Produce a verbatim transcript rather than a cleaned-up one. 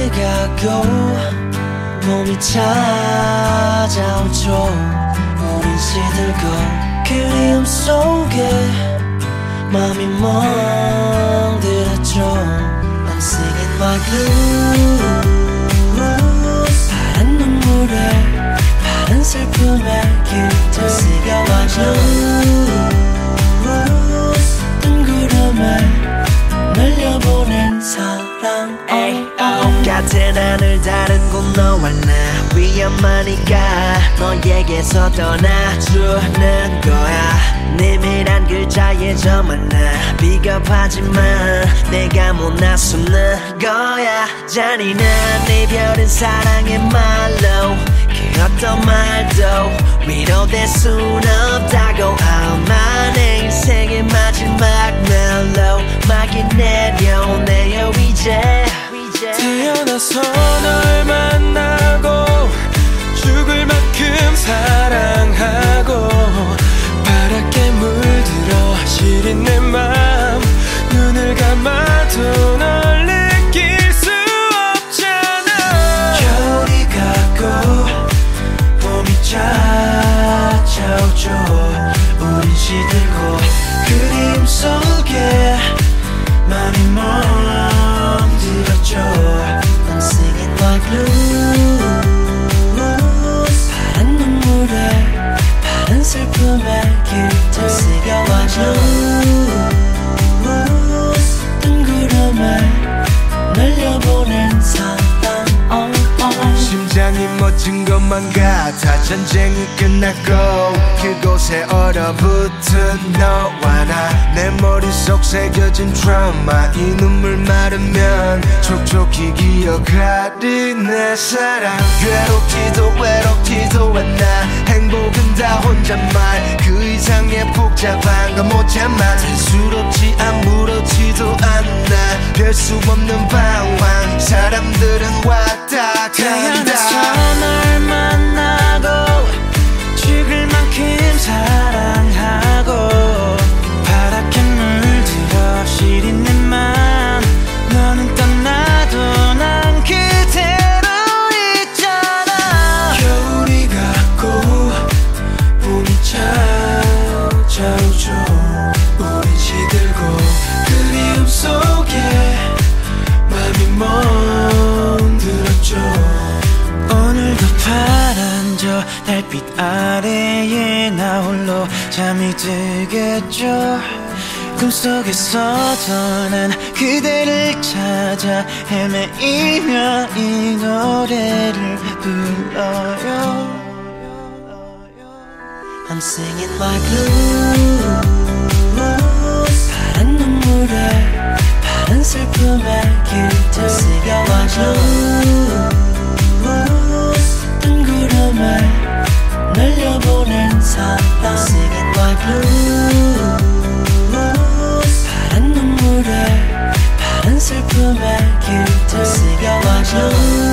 가고 봄이 찾아오죠. 우린 시들고 그리움 속에 맘이 멍들었죠. I'm singing my blues. 파란 눈물에 파란 슬픔에 길들 I'm singing my blues. 뜬 구름에 날려보낸 사랑. oh, oh. 같은 하늘 다른 곳 너와 나 위험하니까 너에게서 떠나주는 거야. 내밀한 글자에 저만 나 비겁하지만 내가 못 나서는 거야. 잔인한 이별은 사랑의 말로 그 어떤 말도 위로될 순 없다고. 아마 내 인생의 마지막 멜로 막이 내려오네요 이제. 태어나서 널 만나고 죽을 만큼 사랑하고 파랗게 물들어 시린 내 맘 눈을 감아도 널 느낄 수 없잖아. 겨울이 가고 봄이 찾아오죠. 우린 시들고 그림 속에 맘이 멍들었죠. I'm singing my blues. 파란 눈물에 파란 슬픔에 길들 I'm singing my blues. 뜬 구름에 날려보낸 사랑. oh, oh. 심장이 멎은 것만 같아. 전쟁이 끝났고 그곳에 얼어붙은 너와 나. 내 머릿속 새겨진 트라우마 이 눈물 마르면 촉촉히 기억하리 내 사랑. 괴롭지도 외롭지도 않아. 행복은 다 혼잣말 그 이상의 복잡한 건 못 참아. 대수롭지 아무렇지도 않아. 별 수 없는 방황 사람들은 왔다 태어나서 간다. 널 만나고 죽을 만큼 사랑하고 파랗게 물들어 시린 내 맘 너는 떠나도 난 그대로 있잖아. 겨울이 가고 봄이 찾아오죠. 우린 시들고 그리움 속에 맘이 멍들었죠. 오늘도 파란 저 달빛 아래에 나 홀로 잠이 들겠죠. 꿈속에서도 난 그대를 찾아 헤매이며 이 노래를 불러요. I'm singing my blues. 파란 눈물에 파란 슬픔에 길들 I'm singing my blues. 뜬 구름에 날려보낸 사랑. I'm singing my blues. 파란 눈물에 파란 슬픔에 길들 I'm singing my blues.